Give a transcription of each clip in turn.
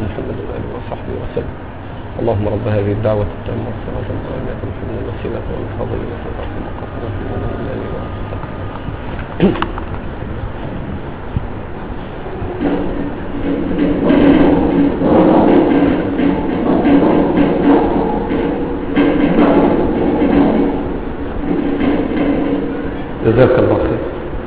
محمد وآله وصحبه وسلم. اللهم رب هذه الدعوة التامة والصلاة القائمة محمد الوسيلة والفضيلة والرحمة والمقبولة من الله وعلى جزاك الله خير.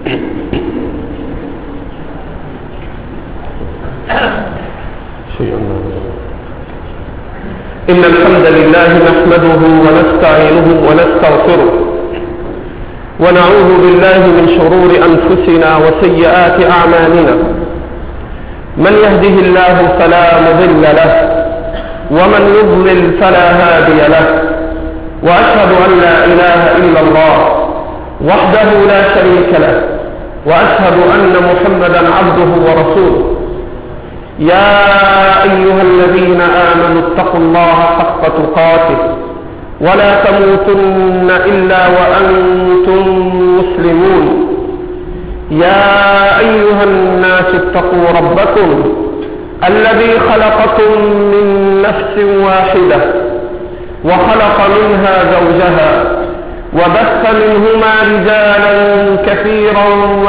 إن الحمد لله نحمده ونستعينه ونستغفره ونعوذ بالله من شرور أنفسنا وسيئات أعمالنا. من يهده الله فلا مضل له ومن يضلل فلا هادي له، وأشهد أن لا إله إلا الله وحده لا شريك له، وأشهد أن محمدا عبده ورسوله. يا أيها الذين آمنوا اتقوا الله حق تقاته ولا تموتن إلا وأنتم مسلمون. يا أيها الناس اتقوا ربكم الذي خلقكم من نفس واحدة وخلق منها زوجها وبث منهما رجالا كثيرا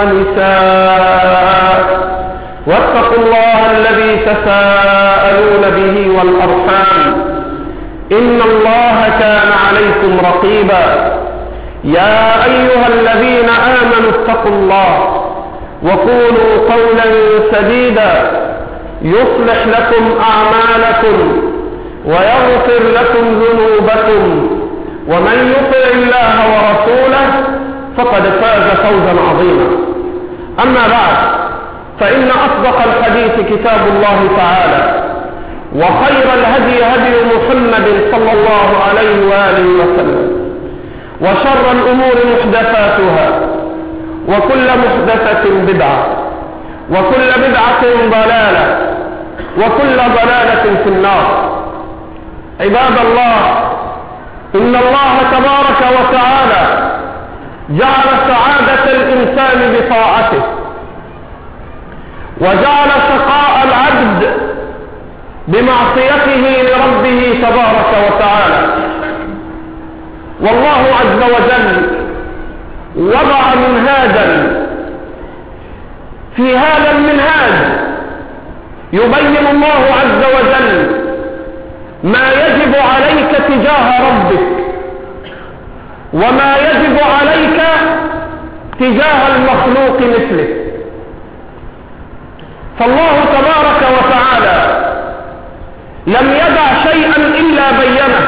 ونساء، واتقوا الله الذي تساءلون به والأرحام إن الله كان عليكم رقيبا. يا أيها الذين آمنوا اتقوا الله وقولوا قولا سديدا يصلح لكم أعمالكم ويغفر لكم ذنوبكم، ومن يطع الله ورسوله فقد فاز فوزا عظيما. أما بعد، فإن أصدق الحديث كتاب الله تعالى، وخير الهدي هدي محمد صلى الله عليه وآله وسلم، وشر الأمور محدثاتها، وكل محدثة بدعة، وكل بدعة ضلالة، وكل ضلالة في النار. عباد الله، إن الله تبارك وتعالى جعل سعادة الإنسان بطاعته، وجعل شقاء العبد بمعصيته لربه تبارك وتعالى. والله عز وجل وضع منهاجا، في هذا المنهاج يبين الله عز وجل ما يجب عليك تجاه ربك، وما يجب عليك تجاه المخلوق مثله. فالله تبارك وتعالى لم يدع شيئا إلا بينه.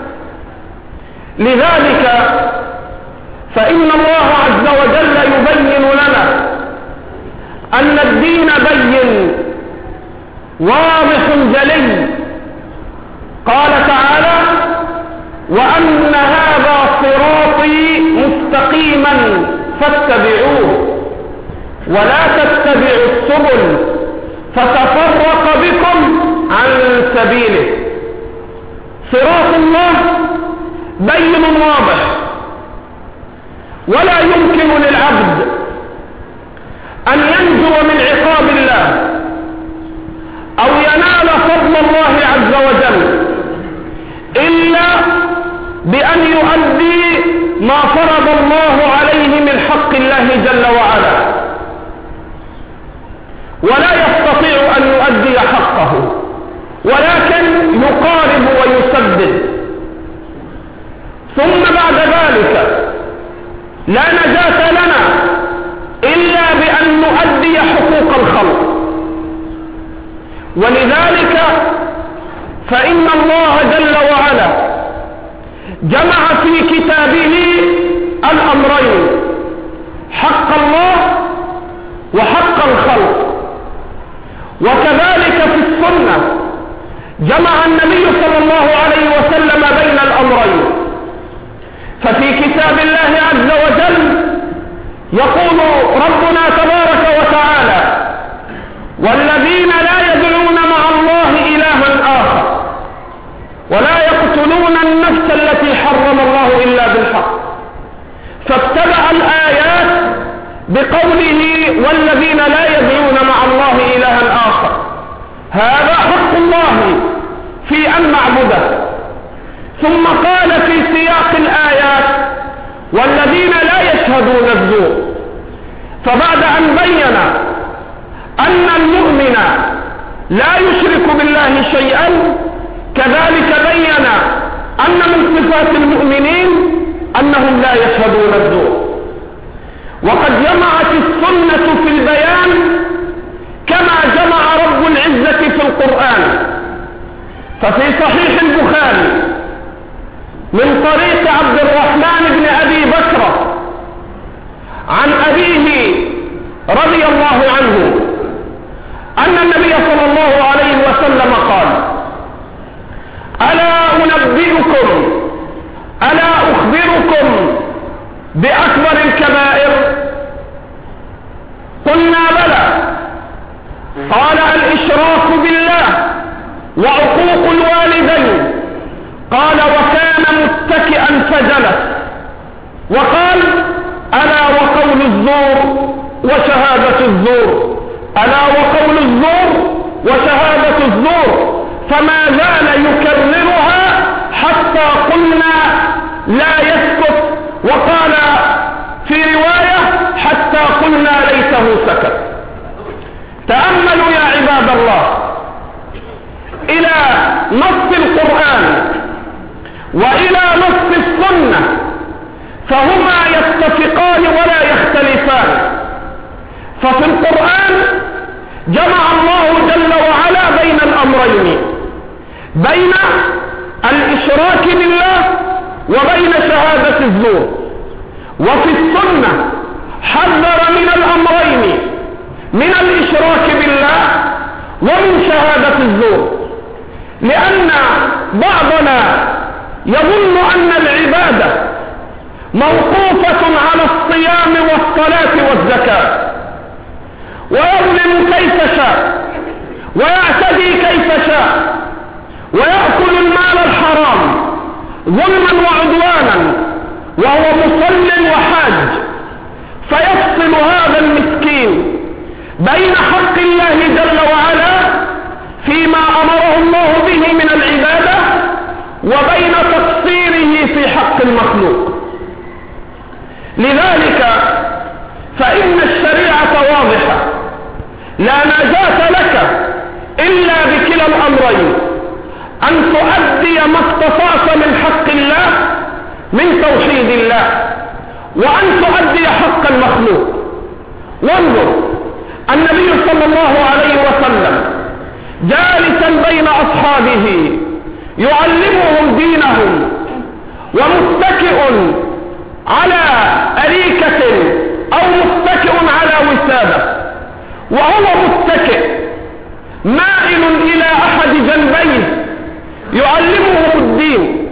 لذلك فإن الله عز وجل يبين لنا أن الدين بين واضح جلي. قال تعالى: وأن هذا صراطي مستقيما فاتبعوه ولا تتبعوا السبل فتفرق بكم عن سبيله. صراط الله بين واضح، ولا يمكن للعبد أن ينجو من عقاب الله أو ينال فضل الله عز وجل إلا بأن يؤدي ما فرض الله عليه من حق الله جل وعلا، ولا يستطيع أن يؤدي حقه، ولكن يقارب ويسدد. ثم بعد ذلك لا نجاة لنا إلا بأن نؤدي حقوق الخلق. ولذلك فإن الله جل وعلا جمع في كتابه الأمرين: حق الله وحق الخلق. وكذلك في السنة جمع النبي صلى الله عليه وسلم بين الأمرين. ففي كتاب الله عز وجل يقول ربنا تبارك وتعالى: والذين لا يدعون مع الله إلها آخر ولا يقتلون النفس التي حرم الله إلا بالحق. فابتدأ الآيات بقوله: والذين لا يدعون مع الله إلها آخر. هذا حق الله الله في أن نعبده. ثم قال في سياق الآيات والذين لا يشهدون الزور. فبعد أن بين أن المؤمن لا يشرك بالله شيئا، كذلك بين أن من صفات المؤمنين أنهم لا يشهدون الزور. وقد جمعت السنة في البيان كما جمع رب العزة في القرآن. ففي صحيح البخاري من طريق عبد الرحمن بن أبي بكر عن أبيه رضي الله عنه أن النبي صلى الله عليه وسلم قال: ألا أخبركم بأكبر الكبائر؟ قلنا بلى. قال: الإشراك بالله وعقوق الوالدين. قال: وكان متكئا فجلس. وقال: ألا وقول الزور وشهادة الزور، ألا وقول الزور وشهادة الزور. فما زال يكررها حتى قلنا لا يسكت، وقال في رواية حتى قلنا ليته سكت. تأملوا يا عباد الله إلى نص القرآن وإلى نص السنة، فهما يتفقان ولا يختلفان. ففي القرآن جمع الله جل وعلا بين الأمرين، بين الإشراك بالله وبين شهادة الزور. وفي السنة حذر من الأمرين، من الإشراك بالله ومن شهادة الزور، لأن بعضنا يظن أن العبادة موقوفة على الصيام والصلاة والزكاة، ويظلم كيف شاء ويعتدي كيف شاء ويأكل المال الحرام ظلما وعدوانا وهو مصل وحاج، فيفصل هذا المسكين بين حق الله جل وعلا فيما أمره الله به من العبادة وبين تقصيره في حق المخلوق. لذلك فإن الشريعة واضحة، لا نجاة لك إلا بكلا الأمرين: أن تؤدي ما استطعت من حق الله من توحيد الله، وأن تؤدي حق المخلوق. وانظر النبي صلى الله عليه وسلم جالسا بين أصحابه يعلمهم دينهم ومتكئ على أريكة أو متكئ على وسادة، وهو متكئ مائل إلى أحد جنبيه يعلمهم الدين،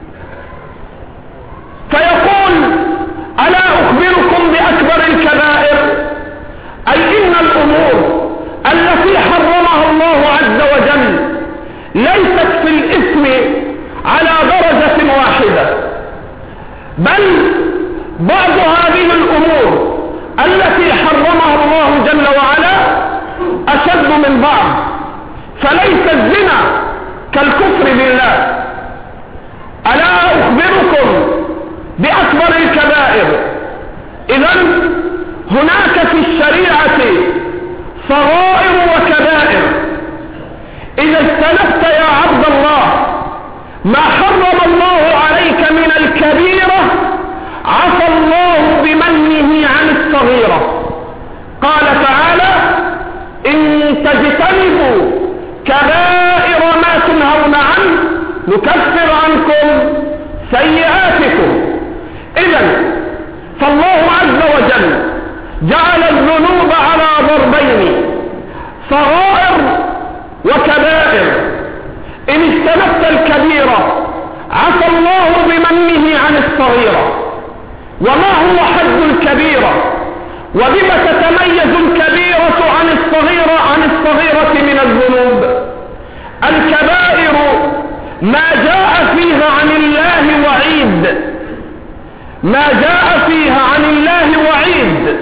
فيقول: ألا أخبركم بأكبر الكبائر؟ أي إن الأمور التي حرمها الله عز وجل ليست في الإثم على درجة واحدة، بل بعض هذه الأمور التي حرمها الله جل وعلا أشد من بعض. فليس الزنا كالكفر بالله. ألا أخبركم بأكبر الكبائر؟ إذن هناك في الشريعة صغائر وكبائر. إذا اجتنبت يا عبد الله ما حرم الله عليك من الكبيرة عفى الله بمنه عن الصغيرة. قال تعالى: إن تجتنبوا كبائر ما تنهون عنه نكفر عنكم سيئاتكم. إذن فالله عز وجل جعل الذنوب على ضربين: صغائر وكبائر. إن اجتنبت الكبيرة عفى الله بمنه عن الصغيرة. وما هو حد الكبيرة؟ وبما تتميز الكبيرة عن الصغيرة من الذنوب؟ الكبائر ما جاء فيها عن الله وعيد، ما جاء فيها عن الله وعيد،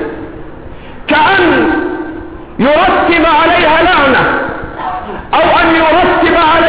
كأن يرتب عليها لعنة أو أن يرتب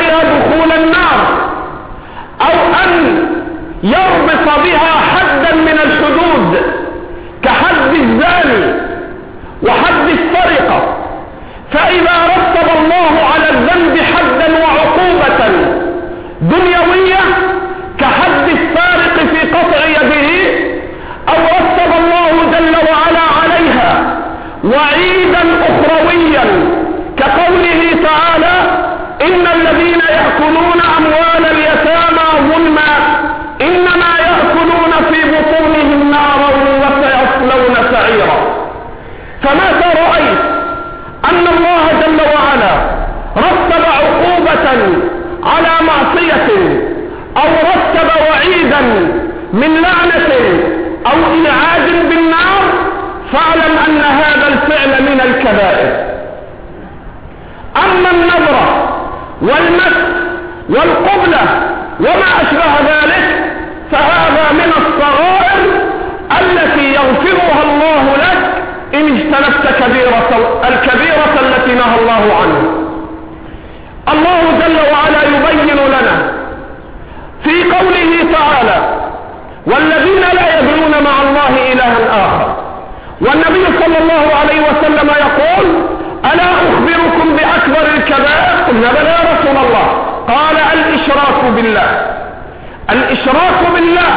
دنيوية كحد السارق في قطع يده، أو رتب الله جل وعلا عليها وعيدا أخرويا كقوله تعالى: إن الذين يأكلون أموال اليتامى ظلما إنما يأكلون في بطونهم نارا وسيصلون سعيرا. فمتى رأيت أن الله جل وعلا رتب عقوبة على معصية أو رتب وعيدا من لعنة أو إيعاد بالنار، فاعلم أن هذا الفعل من الكبائر. أما النظرة والمس والقبلة وما أشبه ذلك فهذا من الصغائر التي يغفرها الله لك إن اجتنبت الكبيرة التي نهى الله عنها. الله جل وعلا يبين لنا في قوله تعالى: والذين لا يدعون مع الله إلها آخر. والنبي صلى الله عليه وسلم يقول: ألا أخبركم بأكبر الكبائر؟ قلنا: بلى يا رسول الله. قال: الإشراك بالله. الإشراك بالله.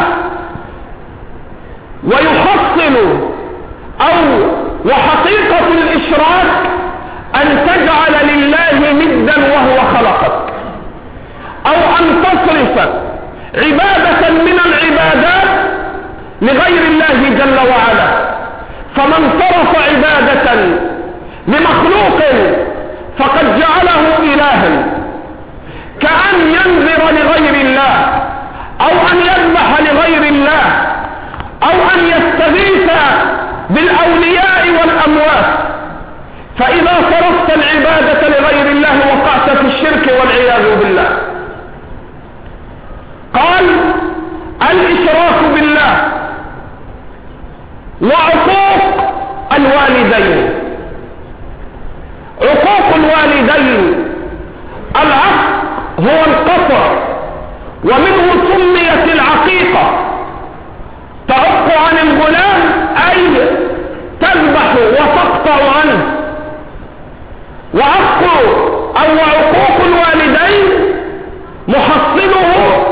ويحصل وحقيقة الإشراك أن تجعل لله ندا وهو خلقك، أو أن تصرف عبادة من العبادات لغير الله جل وعلا. فمن صرف عبادة لمخلوق فقد جعله إلها، كأن ينذر لغير الله، أو أن يذبح لغير الله، أو أن يستغيث بالأولياء والأموات. فإذا صرفت العبادة لغير الله وقعت في الشرك والعياذ بالله. قال: الإشراك بالله وعقوق الوالدين. عقوق الوالدين العق هو القطع، ومنه سميت العقيقة. تعق عن الغلام أي تذبح وتقطع عنه. وعقوق الوالدين محصله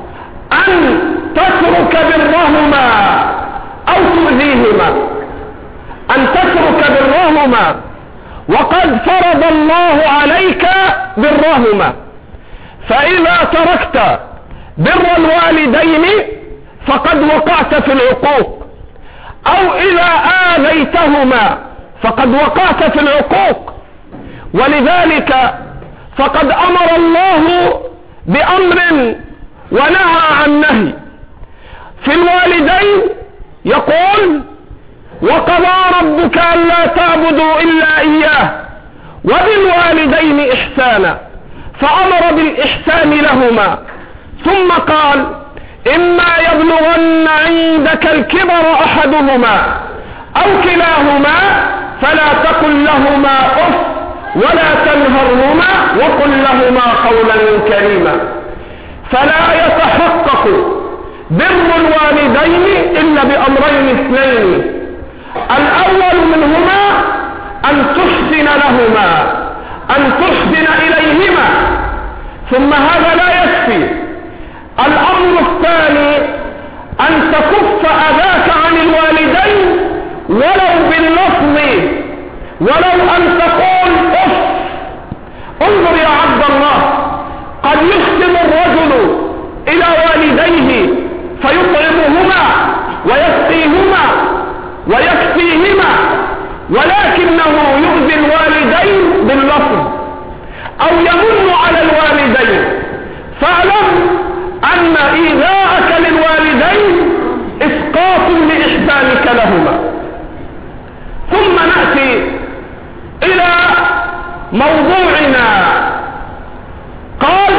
أن تترك برهما أو تؤذيهما، أن تترك برهما، وقد فرض الله عليك برهما. فإذا تركت بر الوالدين فقد وقعت في العقوق، أو إذا آذيتهما فقد وقعت في العقوق. ولذلك فقد أمر الله بأمر ونهى عن نهي. في الوالدين يقول: وقضى ربك ألا تعبدوا إلا إياه وبالوالدين إحسانا، فأمر بالإحسان لهما. ثم قال: إما يبلغن عندك الكبر أحدهما أو كلاهما فلا تقل لهما أف ولا تنهرهما وقل لهما قولا كريما. فلا يتحقق بر الوالدين إلا بأمرين اثنين: الأول منهما أن تحسن لهما، أن تحسن إليهما. ثم هذا لا يكفي. الأمر الثاني أن تكف أذاك عن الوالدين ولو باللفظ، ولو أن تقول أف. انظر يا عبد الله، قد يحسن الرجل إلى والديه فيطعمهما ويسقيهما ويكفيهما، ولكنه يؤذي الوالدين باللفظ أو يمن على الوالدين. فاعلم أن إيذاءك للوالدين إسقاط لإحسانك لهما. ثم نأتي إلى موضوعنا. قال: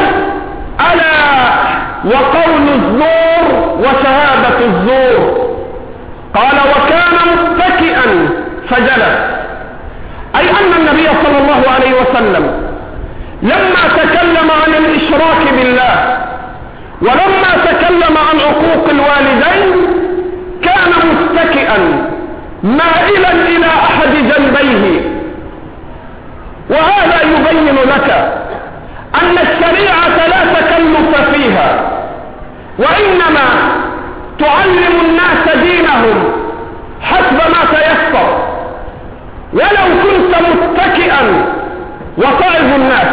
ألا وقول الزور وشهادة الزور. قال: وكان متكئا فجلس. أي أن النبي صلى الله عليه وسلم لما تكلم عن الإشراك بالله ولما تكلم عن عقوق الوالدين كان متكئا مائلا إلى أحد جنبيه. وهذا يبين لك أن الشريعة لا تكلف فيها، وإنما تعلم الناس دينهم حسب ما تيسر، ولو كنت متكئا وتعظ الناس.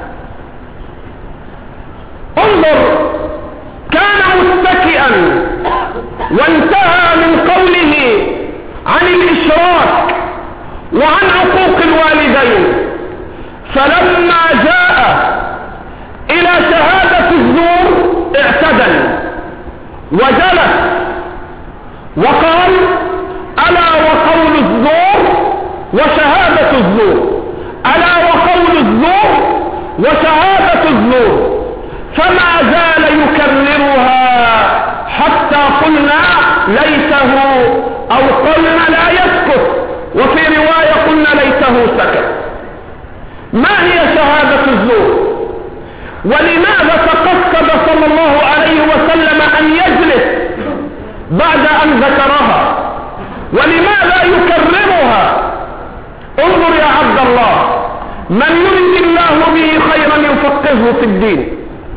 انظر، كان متكئا وانتهى من قوله عن الإشراك وعن عقوق الوالدين، فلما جاء إلى شهادة الزور اعتدل وجلس وقال: ألا وقول الزور وشهادة الزور، ألا وقول الزور وشهادة الزور، فما زال يكررها حتى قلنا ليته، أو قلنا لا يسكت، وفي رواية قلنا ليته سكت. ما هي شهادة الزور؟ ولماذا تقصد صلى الله عليه وسلم أن يجلس بعد أن ذكرها؟ ولماذا يكررها؟ انظر يا عبد الله، من يريد الله به خيرا يفقهه في الدين.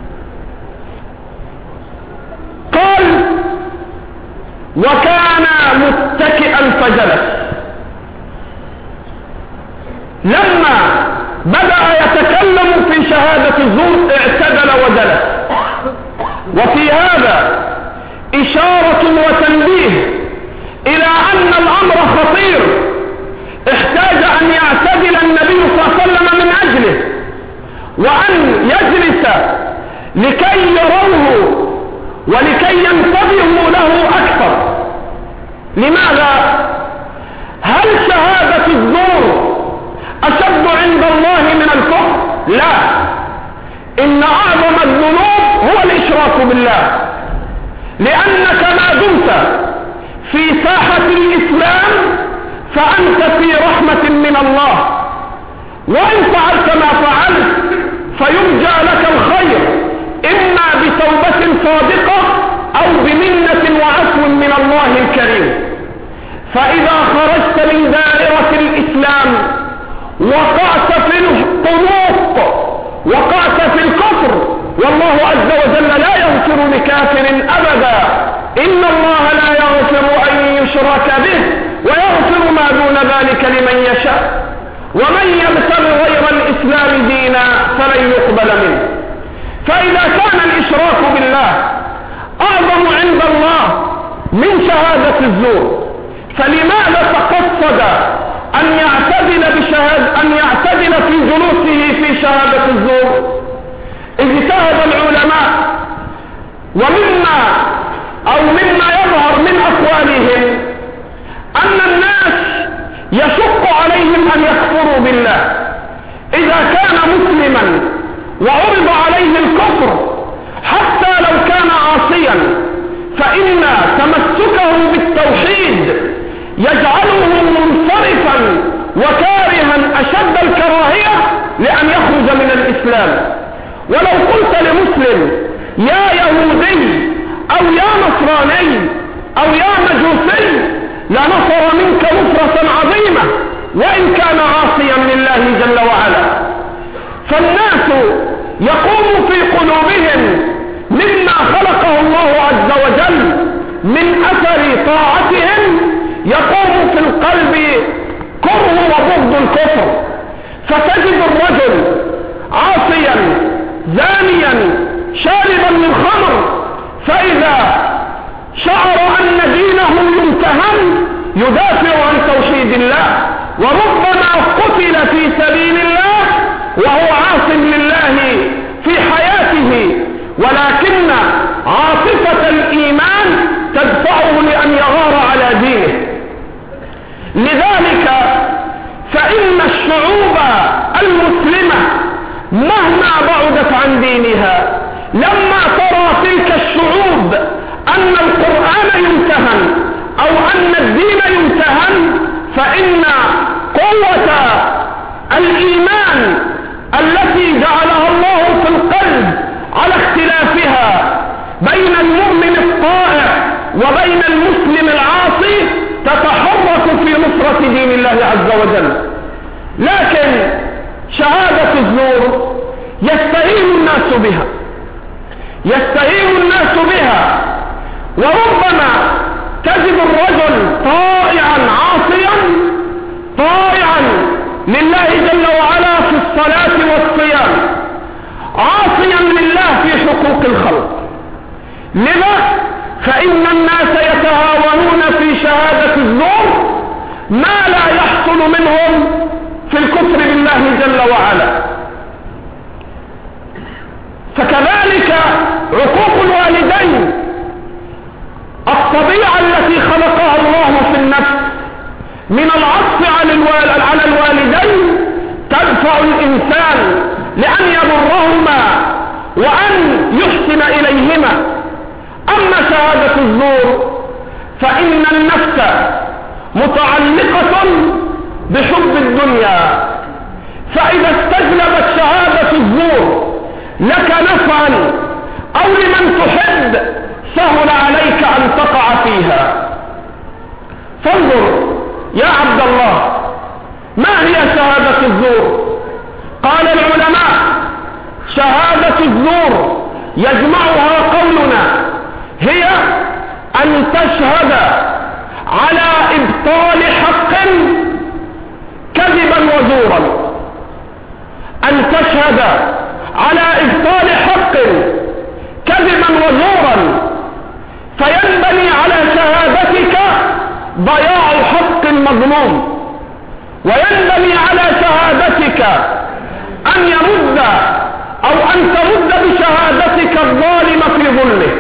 قال: وكان متكئا فجلس. لما بدأ يتكلم في شهادة الزور اعتدل وجلس. وفي هذا إشارة وتنبيه إلى أن الأمر خطير، احتاج أن يعتدل النبي صلى الله عليه وسلم من أجله، وأن يجلس لكي يروه ولكي ينتبهوا له أكثر. لماذا؟ هل شهادة الزور أشد عند الله من الكفر؟ لا، إن أعظم الذنوب هو الإشراك بالله، لأنك ما دمت في ساحة الإسلام فأنت في رحمة من الله، وإن فعلت ما فعلت فيرجى لك الخير، إما بتوبة صادقة أو بمنة وعفو من الله الكريم. فإذا خرجت من دائرة الإسلام وقعت في القنوط، وقعت في الكفر، والله عز وجل لا يغفر لكافر أبدا. إن الله لا يغفر أن يشرك به ويغفر ما دون ذلك لمن يشاء، ومن يبتغ غير الإسلام دينا فلن يقبل منه. فإذا كان الإشراك بالله أعظم عند الله من شهادة الزور، فلماذا تقصد أن يعتدل في جلوسه في شهادة الزور؟ اجتهد العلماء، مما يظهر من أقوالهم أن الناس يشق عليهم أن يكفروا بالله. إذا كان مسلما وعرض عليه الكفر حتى لو كان عاصيا، فإن تمسكه بالتوحيد يجعله منصرفا وكارها أشد الكراهية لأن يخرج من الإسلام. ولو قلت لمسلم يا يهودي أو يا نصراني أو يا مجوسي لنصر منك نصرة عظيمة وإن كان عاصيا لله جل وعلا. فالناس يقوم في قلوبهم مما خلقه الله عز وجل من أثر طاعتهم، يقوم في القلب كره وبغض الكفر. فتجد الرجل عاصيا زانيا شاربا للخمر، فإذا شعر أن دينه يمتهن يدافع عن توحيد الله، وربما قتل في سبيل الله وهو عاص لله في حياته، ولكن عاطفة الإيمان تدفعه لأن يغار على دينه. لذلك فإن الشعوب المسلمة مهما بعدت عن دينها، لما ترى تلك الشعوب أن القرآن يمتهن أو أن الدين يمتهن، فإن قوة الإيمان التي جعلها الله في القلب على اختلافها بين المؤمن الطائع وبين المسلم العاصي تتحرك في نصرة دين الله عز وجل. لكن شهادة الزور يستهين الناس بها، يستهين الناس بها، وربما تجد الرجل طائعا عاصيا طائعا لله جل وعلا في الصلاة والصيام، عاصيا لله في حقوق الخلق. لذا فإن الناس يتهاونون في شهادة الزور ما لا يحصل منهم في الكفر بالله جل وعلا. فكذلك عقوق الوالدين، الطبيعة التي خلقها الله في النفس من العطف على الوالدين تدفع الإنسان لأن يبرهما وأن يحسن إليهما. أما شهادة الزور فإن النفس متعلقة بحب الدنيا، فإذا استجلبت شهادة الزور لك نفعا أو لمن تحب سهل عليك أن تقع فيها. فانظر يا عبد الله، ما هي شهادة الزور؟ قال العلماء: شهادة الزور يجمعها قولنا هي أن تشهد على إبطال حق كذبا وزورا، أن تشهد على إبطال حق كذبا وزورا، فينبني على شهادتك ضياع حق مظلوم، وينبني على شهادتك أن يرد أو أن ترد بشهادتك الظالم في ظلمه.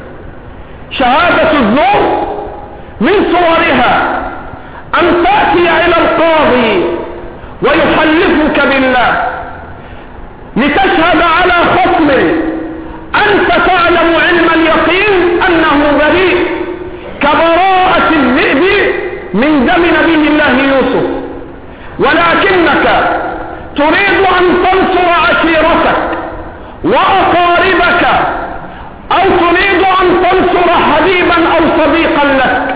شهادة الزور من صورها أن تأتي إلى القاضي ويحلفك بالله لتشهد على خصم أنت تعلم علم اليقين أنه بريء كبراءة الذئب من دم نبي الله يوسف، ولكنك تريد أن تنصر عشيرتك وأقاربك، أو تريد أن تنصر حبيبا أو صديقا لك،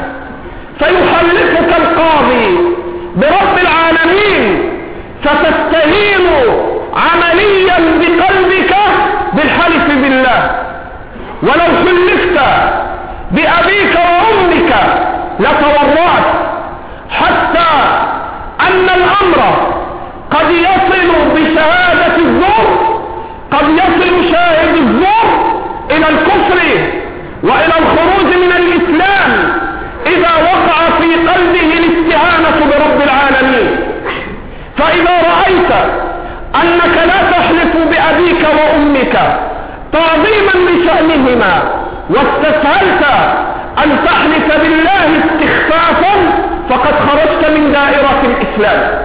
فيحلفك القاضي برب العالمين، فتستهين عمليا بقلبك بالحلف بالله. ولو حلفت بأبيك وأمك لتورعت، حتى أن الأمر قد يصل بشهادة الزور، قد يصل شاهد الزور إلى الكفر وإلى الخروج من الإسلام إذا وقع في قلبه الاستهانة برب العالمين. فإذا رأيت أنك لا تحلف بأبيك وأمك تعظيما لشأنهما، واستسهلت أن تحلف بالله استخفافا، فقد خرجت من دائرة الإسلام.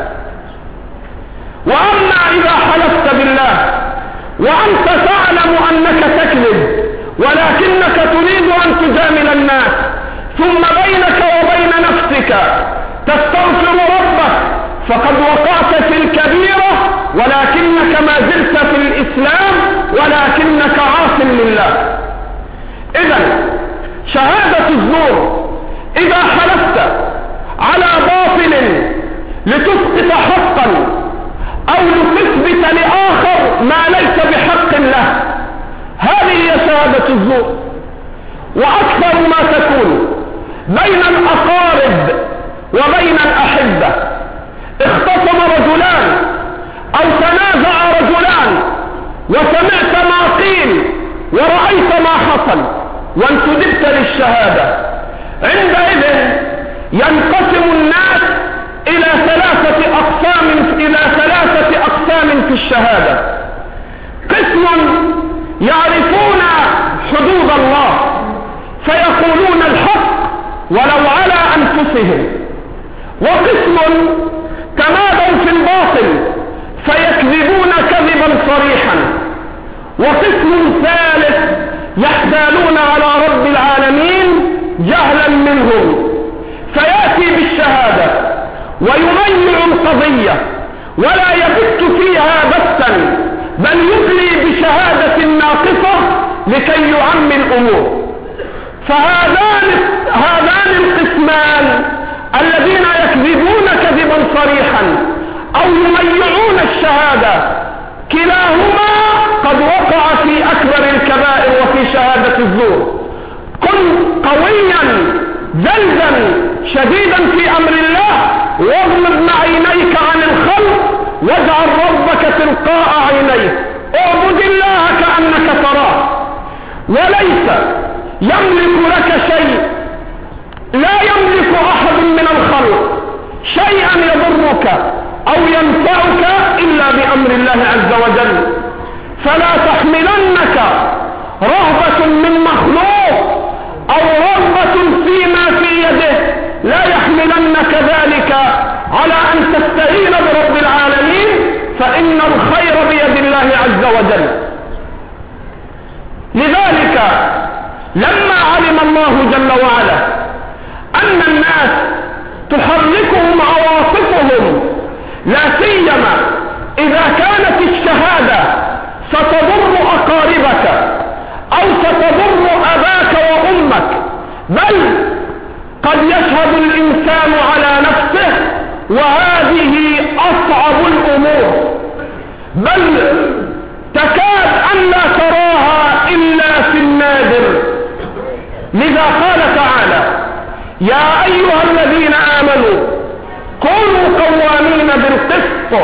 وأما إذا حلفت بالله وأنت تعلم أنك تكذب، ولكنك تريد أن تجامل الناس، ثم بينك وبين نفسك تستغفر ربك، فقد وقعت في الكبيرة، ولكنك ما زلت في الإسلام، ولكنك عاص لله. إذن شهادة الزور إذا حلفت على باطل لتسقط حقا أو لتثبت لآخر ما ليس بحق له، هذه هي شهادة الزور. وأكثر ما تكون بين الأقارب وبين الأحبة. اختصم رجلان أو تنازع رجلان وسمعت ما قيل ورأيت ما حصل وانتدبت للشهادة، عندئذ ينقسم الناس إلى ثلاثة أقسام في الشهادة. قسم يعرفون حدود الله فيقولون الحق ولو على أنفسهم، وقسم تمادوا في الباطل فيكذبون كذبا صريحا، وقسم ثالث يحتالون على رب العالمين جهلا منهم، فيأتي بالشهادة ويضيع القضية ولا يبت فيها بتا، بل يبلي بشهادة ناقصة لكي يعمي الأمور. فهذان القسمان الذين يكذبون كذبا صريحا أو يميعون الشهادة، كلاهما قد وقع في أكبر الكبائر وفي كن قويا جلدا شديدا في امر الله، واغمض عينيك عن الخلق واجعل ربك تلقاء عينيه، اعبد الله كأنك تراه، وليس يملك لك شيء، لا يملك احد من الخلق شيئا يضرك او ينفعك الا بامر الله عز وجل. فلا تحملنك رهبة من مخلوق او رغبة فيما في يده، لا يحملنك ذلك على ان تستعين برب العالمين، فان الخير بيد الله عز وجل. لذلك لما علم الله جل وعلا ان الناس تحركهم عواطفهم، لا سيما اذا كانت الشهادة ستضر اقاربك او ستضر اباك وامك، بل قد يشهد الانسان على نفسه، وهذه اصعب الامور، بل تكاد ان لا تراها الا في النادر. لذا قال تعالى: يا ايها الذين امنوا كونوا قوامين بالقسط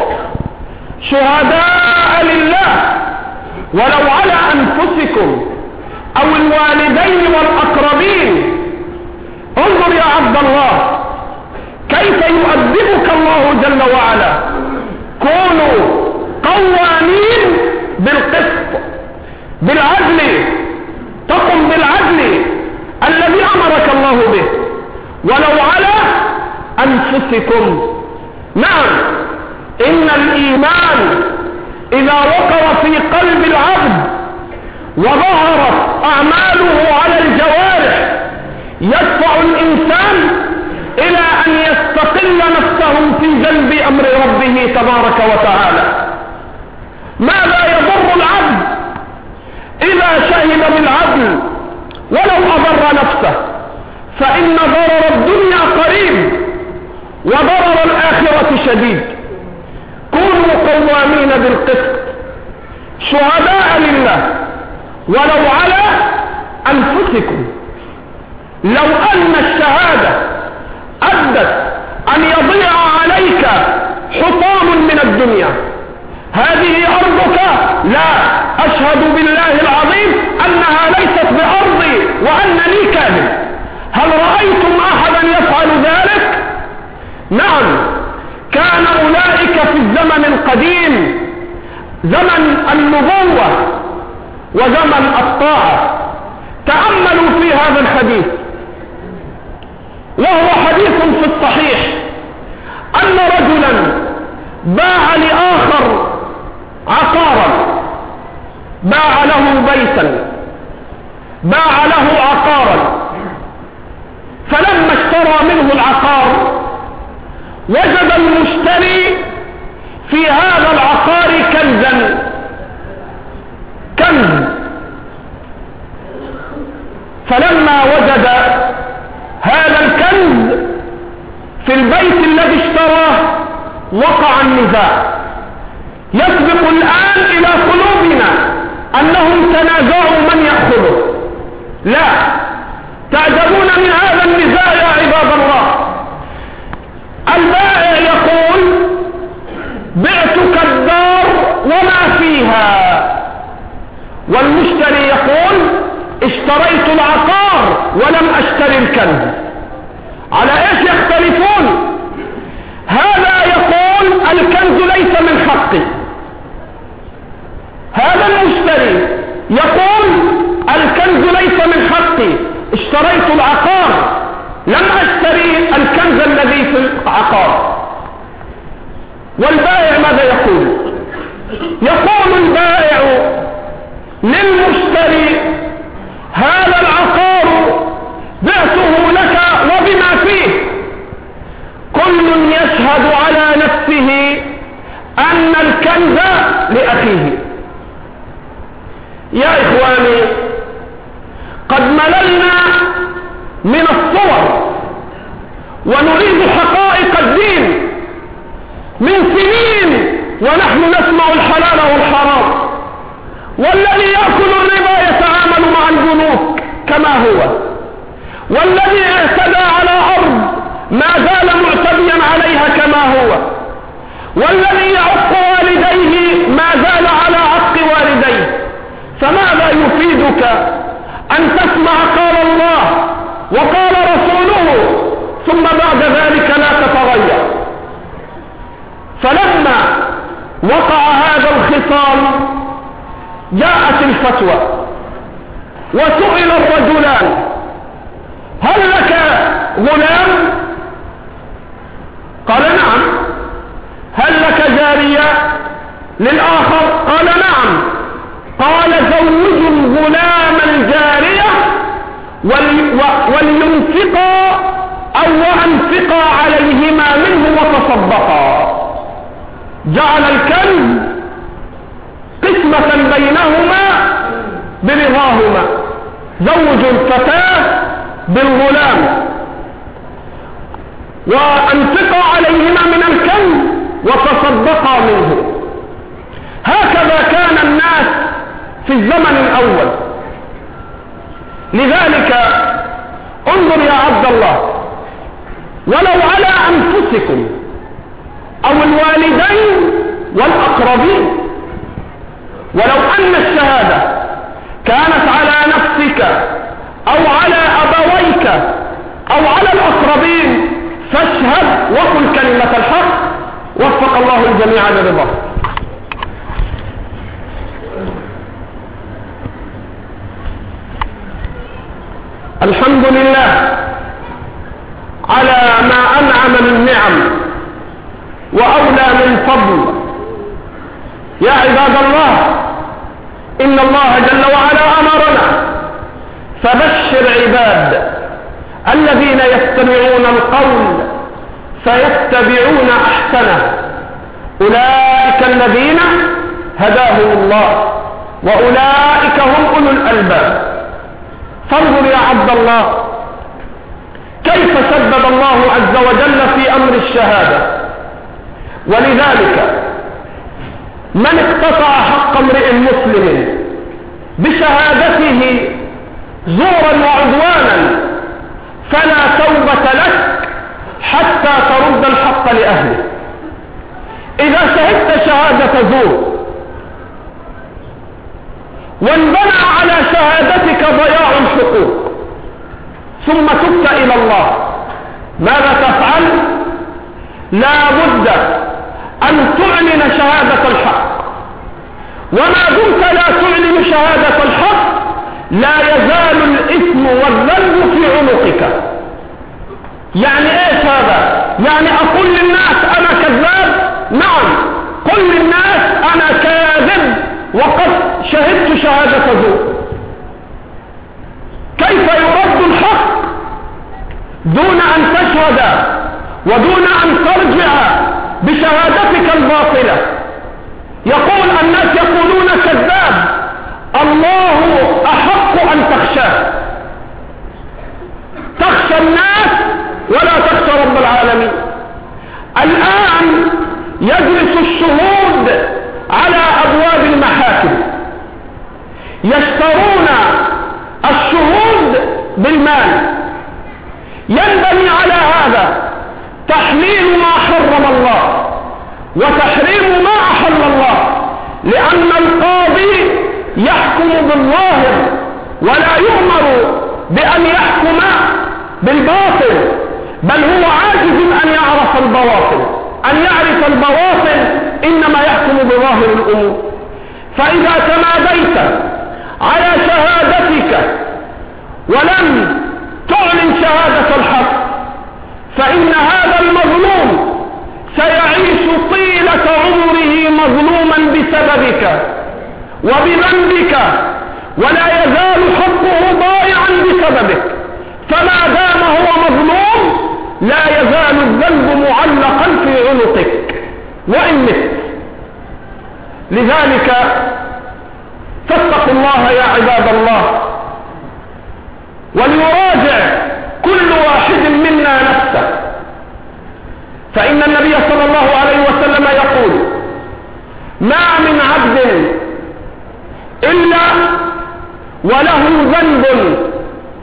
شهداء لله ولو على انفسكم او الوالدين والاقربين. انظر يا عبد الله كيف يؤدبك الله جل وعلا: كونوا قوامين بالقسط، بالعدل، تقم بالعدل الذي امرك الله به، ولو على انفسكم. نعم، ان الايمان اذا وقر في قلب العبد وظهرت اعماله على الجوارح يدفع الانسان الى ان يستقل نفسه في جلب امر ربه تبارك وتعالى. ماذا يضر العبد اذا شهد بالعدل ولو اضر نفسه؟ فان ضرر الدنيا قريب وضرر الاخرة شديد. كونوا قوامين بالقسط شهداء لله ولو على انفسكم. لو ان الشهادة ادت ان يضيع عليك حطام من الدنيا، هذه ارضك، لا، اشهد بالله العظيم انها ليست بارضي وانني كاذب. هل رأيتم احدا يفعل ذلك؟ نعم، كان اولئك في الزمن القديم، زمن النبوة وزمن الطاعة. تأملوا في هذا الحديث، وهو حديث في الصحيح، ان رجلا باع لآخر عقارا، باع له بيتا، باع له عقارا، فلما اشترى منه العقار وجد المشتري في هذا العقار كنزا، كنز. فلما وجد هذا الكنز في البيت الذي اشتراه وقع النزاع. يسبق الآن إلى قلوبنا أنهم تنازعوا من يأخذه. لا، تعجبون من هذا النزاع يا عباد الله. البائع يقول: بعتك الدار وما فيها، والمشتري يقول: اشتريت العقار ولم اشتري الكنز. على ايش يختلفون؟ هذا يقول الكنز ليس من حقي، هذا المشتري يقول الكنز ليس من حقي، اشتريت العقار لم اشتري الكنز الذي في العقار. والبائع ماذا يقول؟ يقول البائع للمشتري: هذا العقار بعته لك وبما فيه. كل يشهد على نفسه ان الكنز لاخيه. يا اخواني، قد مللنا من الصور ونريد حقائق الدين من سنين ونحن نسمع الحلال والحرام. والذي يأكل الربا يتعامل مع البنوك كما هو، والذي اعتدى على أرض ما زال معتديا عليها كما هو، والذي يعق والديه ما زال على عق والديه. فماذا يفيدك أن تسمع قال الله وقال رسوله ثم بعد ذلك لا تتغير؟ فلما وقع هذا الخصام جاءت الفتوى وسئل الرجلان: هل لك غلام؟ قال نعم. هل لك جارية؟ للآخر قال نعم. قال: زوج الغلام الجارية ولينفقا أو وأنفقا عليهما منه وتصدقا. جعل الكنز قسمة بينهما برضاهما، زوج الفتاة بالغلام، وأنفقا عليهما من الكنز وتصدقا منه. هكذا كان الناس في الزمن الأول. لذلك انظر يا عبد الله، ولو على أنفسكم أو الوالدين والأقربين، ولو أن الشهادة كانت على نفسك أو على أبويك أو على الأقربين فاشهد وقل كلمة الحق. وفق الله الجميع لرضاه. الحمد لله على ما أنعم من نعم وأولى من فضل. يا عباد الله، إن الله جل وعلا أمرنا فبشر عباد الذين يستمعون القول فيتبعون أحسنه، أولئك الذين هداهم الله وأولئك هم أولو الألباب. فانظر يا عبد الله كيف سبب الله عز وجل في أمر الشهادة. ولذلك من اقتطع حق امرئ مسلم بشهادته زورا وعدوانا فلا توبة لك حتى ترد الحق لأهله. إذا شهدت شهادة زور وانبنى على شهادتك ضياع الحقوق ثم تبت إلى الله، ماذا تفعل؟ لا بد أن تعلن شهادة الحق، وما دمت لا تعلن شهادة الحق لا يزال الإثم والذنب في عنقك. يعني ايش هذا؟ يعني أقول للناس أنا كذاب؟ نعم، قل للناس أنا كاذب وقد شهدت شهادة زور. كيف يرد الحق دون أن تشهد ودون أن ترجع بشهادتك الباطلة؟ يقول الناس يقولون كذاب، الله أحق أن تخشاه. تخشى الناس ولا تخشى رب العالمين. الآن يجلس الشهود على أبواب المحاكم يشترون الشهود بالمال. ينبني على هذا تحليل ما حرم الله وتحريم ما أحل الله، لأن القاضي يحكم بالظاهر ولا يؤمر بأن يحكم بالباطل، بل هو عاجز أن يعرف البواطن، أن يعرف البواطن، إنما يحكم بظاهر الأمور. فإذا تماديت على شهادتك ولم تعلن شهادة الحق فإن هذا المظلوم سيعيش طيلة عمره مظلوما بسببك وبذنبك، ولا يزال حقه ضائعا بسببك. فما دام هو مظلوم لا يزال الذنب معلقا في عنقك وإن مت. لذلك فاتقوا الله يا عباد الله، وليراجع كل واحد منا نفسه. فإن النبي صلى الله عليه وسلم يقول: ما من عبد إلا وله ذنب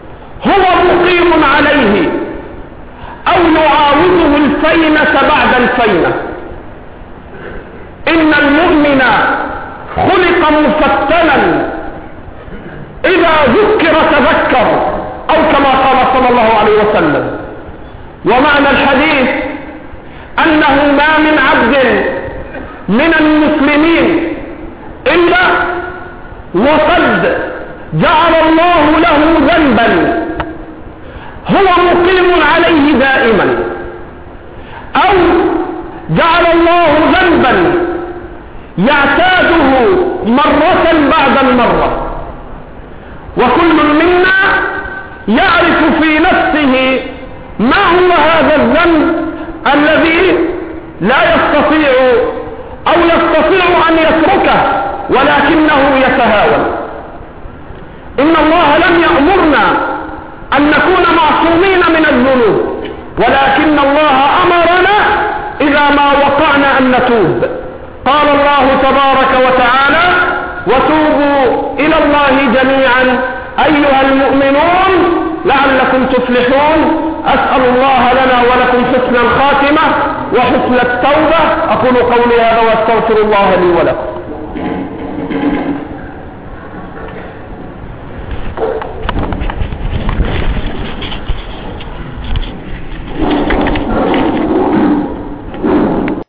هو مقيم عليه أو يعاوده الفينة بعد الفينة. إن المؤمن خلق مفتنا إذا ذكر تذكر، أو كما قال صلى الله عليه وسلم. ومعنى الحديث أنه ما من عبد من المسلمين إلا وقد جعل الله له ذنبا هو مقيم عليه دائما، أو جعل الله ذنبا يعتاده مرة بعد المرة، وكل منا يعرف في نفسه ما هو هذا الذنب الذي لا يستطيع أو يستطيع أن يتركه ولكنه يتهاون. إن الله لم يأمرنا أن نكون معصومين من الذنوب، ولكن الله أمرنا إذا ما وقعنا أن نتوب. قال الله تبارك وتعالى: وتوبوا إلى الله جميعا أيها المؤمنون لعلكم تفلحون. أسأل الله لنا ولكم حسن الخاتمة وحسن التوبة. أقول قولي هذا واستغفر الله لي ولكم.